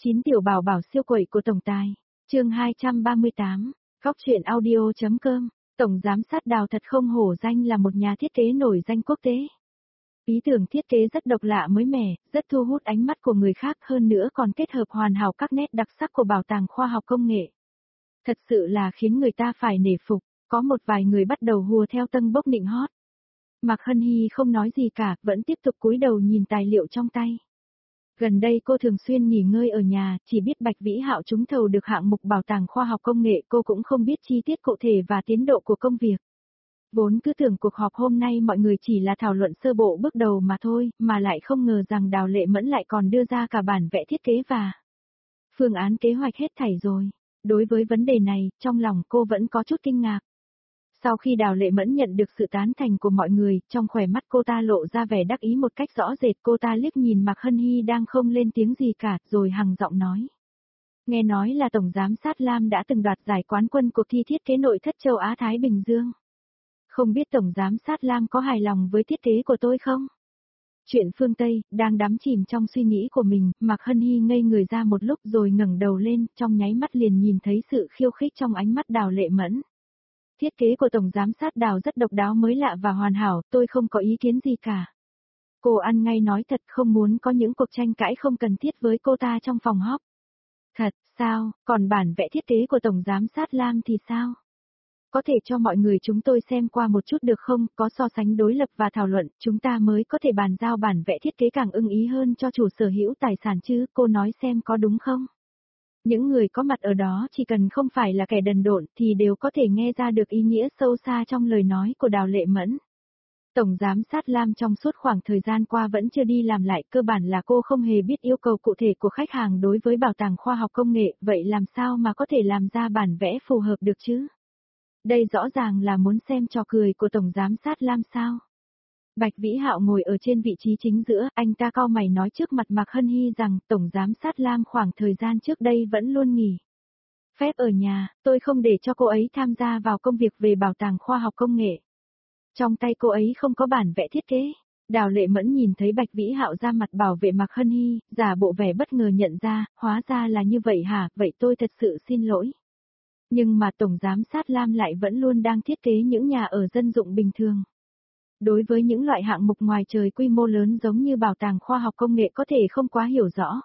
9 tiểu bảo bảo siêu quẩy của tổng tài. Chương 238. Góc truyện audio.com. Tổng giám sát Đào thật không hổ danh là một nhà thiết kế nổi danh quốc tế. Ý tưởng thiết kế rất độc lạ mới mẻ, rất thu hút ánh mắt của người khác, hơn nữa còn kết hợp hoàn hảo các nét đặc sắc của bảo tàng khoa học công nghệ. Thật sự là khiến người ta phải nể phục, có một vài người bắt đầu hùa theo tâng bốc nịnh hót. Mạc Hân Hi không nói gì cả, vẫn tiếp tục cúi đầu nhìn tài liệu trong tay. Gần đây cô thường xuyên nghỉ ngơi ở nhà, chỉ biết Bạch Vĩ Hạo trúng thầu được hạng mục bảo tàng khoa học công nghệ, cô cũng không biết chi tiết cụ thể và tiến độ của công việc. Vốn cứ tưởng cuộc họp hôm nay mọi người chỉ là thảo luận sơ bộ bước đầu mà thôi, mà lại không ngờ rằng Đào Lệ Mẫn lại còn đưa ra cả bản vẽ thiết kế và phương án kế hoạch hết thảy rồi. Đối với vấn đề này, trong lòng cô vẫn có chút kinh ngạc. Sau khi Đào Lệ Mẫn nhận được sự tán thành của mọi người, trong khóe mắt cô ta lộ ra vẻ đắc ý một cách rõ rệt. Cô ta liếc nhìn Mạc Hân Hi đang không lên tiếng gì cả, rồi hằng giọng nói. Nghe nói là Tổng Giám sát Lam đã từng đoạt giải quán quân cuộc thi thiết kế nội thất châu Á Thái Bình Dương. Không biết Tổng Giám sát Lam có hài lòng với thiết kế của tôi không? Chuyện phương Tây, đang đắm chìm trong suy nghĩ của mình, Mạc Hân Hi ngây người ra một lúc rồi ngẩng đầu lên, trong nháy mắt liền nhìn thấy sự khiêu khích trong ánh mắt Đào Lệ Mẫn. Thiết kế của Tổng Giám sát Đào rất độc đáo mới lạ và hoàn hảo, tôi không có ý kiến gì cả. Cô ăn ngay nói thật, không muốn có những cuộc tranh cãi không cần thiết với cô ta trong phòng họp. Thật, sao, còn bản vẽ thiết kế của Tổng Giám sát Lam thì sao? Có thể cho mọi người chúng tôi xem qua một chút được không, có so sánh đối lập và thảo luận, chúng ta mới có thể bàn giao bản vẽ thiết kế càng ưng ý hơn cho chủ sở hữu tài sản chứ, cô nói xem có đúng không? Những người có mặt ở đó chỉ cần không phải là kẻ đần độn thì đều có thể nghe ra được ý nghĩa sâu xa trong lời nói của Đào Lệ Mẫn. Tổng Giám sát Lam trong suốt khoảng thời gian qua vẫn chưa đi làm lại, cơ bản là cô không hề biết yêu cầu cụ thể của khách hàng đối với bảo tàng khoa học công nghệ, vậy làm sao mà có thể làm ra bản vẽ phù hợp được chứ? Đây rõ ràng là muốn xem trò cười của Tổng Giám sát Lam sao? Bạch Vĩ Hạo ngồi ở trên vị trí chính giữa, anh ta cau mày nói trước mặt Mạc Hân Hi rằng Tổng Giám sát Lam khoảng thời gian trước đây vẫn luôn nghỉ phép ở nhà, tôi không để cho cô ấy tham gia vào công việc về bảo tàng khoa học công nghệ. Trong tay cô ấy không có bản vẽ thiết kế. Đào Lệ Mẫn nhìn thấy Bạch Vĩ Hạo ra mặt bảo vệ Mạc Hân Hi, giả bộ vẻ bất ngờ nhận ra, hóa ra là như vậy hả, vậy tôi thật sự xin lỗi. Nhưng mà Tổng Giám sát Lam lại vẫn luôn đang thiết kế những nhà ở dân dụng bình thường. Đối với những loại hạng mục ngoài trời quy mô lớn giống như bảo tàng khoa học công nghệ có thể không quá hiểu rõ.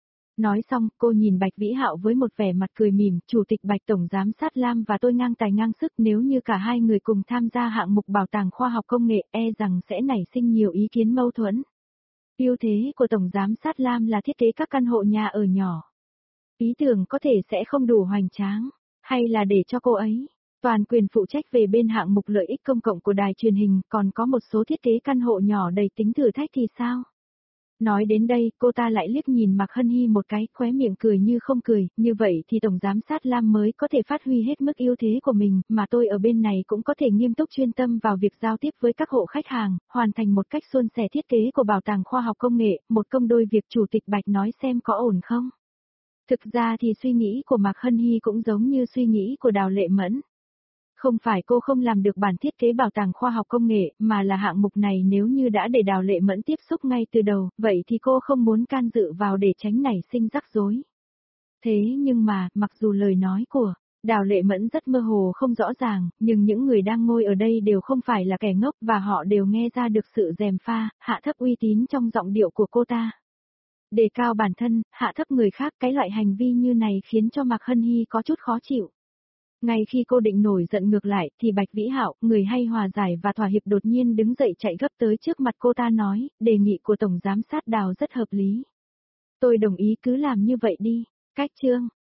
Nói xong, cô nhìn Bạch Vĩ Hạo với một vẻ mặt cười mỉm, Chủ tịch Bạch Tổng Giám sát Lam và tôi ngang tài ngang sức, nếu như cả hai người cùng tham gia hạng mục bảo tàng khoa học công nghệ, e rằng sẽ nảy sinh nhiều ý kiến mâu thuẫn. Ưu thế của Tổng Giám sát Lam là thiết kế các căn hộ nhà ở nhỏ. Ý tưởng có thể sẽ không đủ hoành tráng, hay là để cho cô ấy toàn quyền phụ trách về bên hạng mục lợi ích công cộng của đài truyền hình, còn có một số thiết kế căn hộ nhỏ đầy tính thử thách thì sao? Nói đến đây, cô ta lại liếc nhìn Mạc Hân Hi một cái, khóe miệng cười như không cười, như vậy thì Tổng Giám sát Lam mới có thể phát huy hết mức ưu thế của mình, mà tôi ở bên này cũng có thể nghiêm túc chuyên tâm vào việc giao tiếp với các hộ khách hàng, hoàn thành một cách suôn sẻ thiết kế của bảo tàng khoa học công nghệ, một công đôi việc. Chủ tịch Bạch nói xem có ổn không? Thực ra thì suy nghĩ của Mạc Hân Hi cũng giống như suy nghĩ của Đào Lệ Mẫn. Không phải cô không làm được bản thiết kế bảo tàng khoa học công nghệ, mà là hạng mục này nếu như đã để Đào Lệ Mẫn tiếp xúc ngay từ đầu, vậy thì cô không muốn can dự vào để tránh nảy sinh rắc rối. Thế nhưng mà, mặc dù lời nói của Đào Lệ Mẫn rất mơ hồ không rõ ràng, nhưng những người đang ngồi ở đây đều không phải là kẻ ngốc và họ đều nghe ra được sự gièm pha, hạ thấp uy tín trong giọng điệu của cô ta. Đề cao bản thân, hạ thấp người khác, cái loại hành vi như này khiến cho Mạc Hân Hi có chút khó chịu. Ngay khi cô định nổi giận ngược lại, thì Bạch Vĩ Hạo, người hay hòa giải và thỏa hiệp đột nhiên đứng dậy chạy gấp tới trước mặt cô ta nói, đề nghị của Tổng Giám sát Đào rất hợp lý. Tôi đồng ý, cứ làm như vậy đi. Cách chương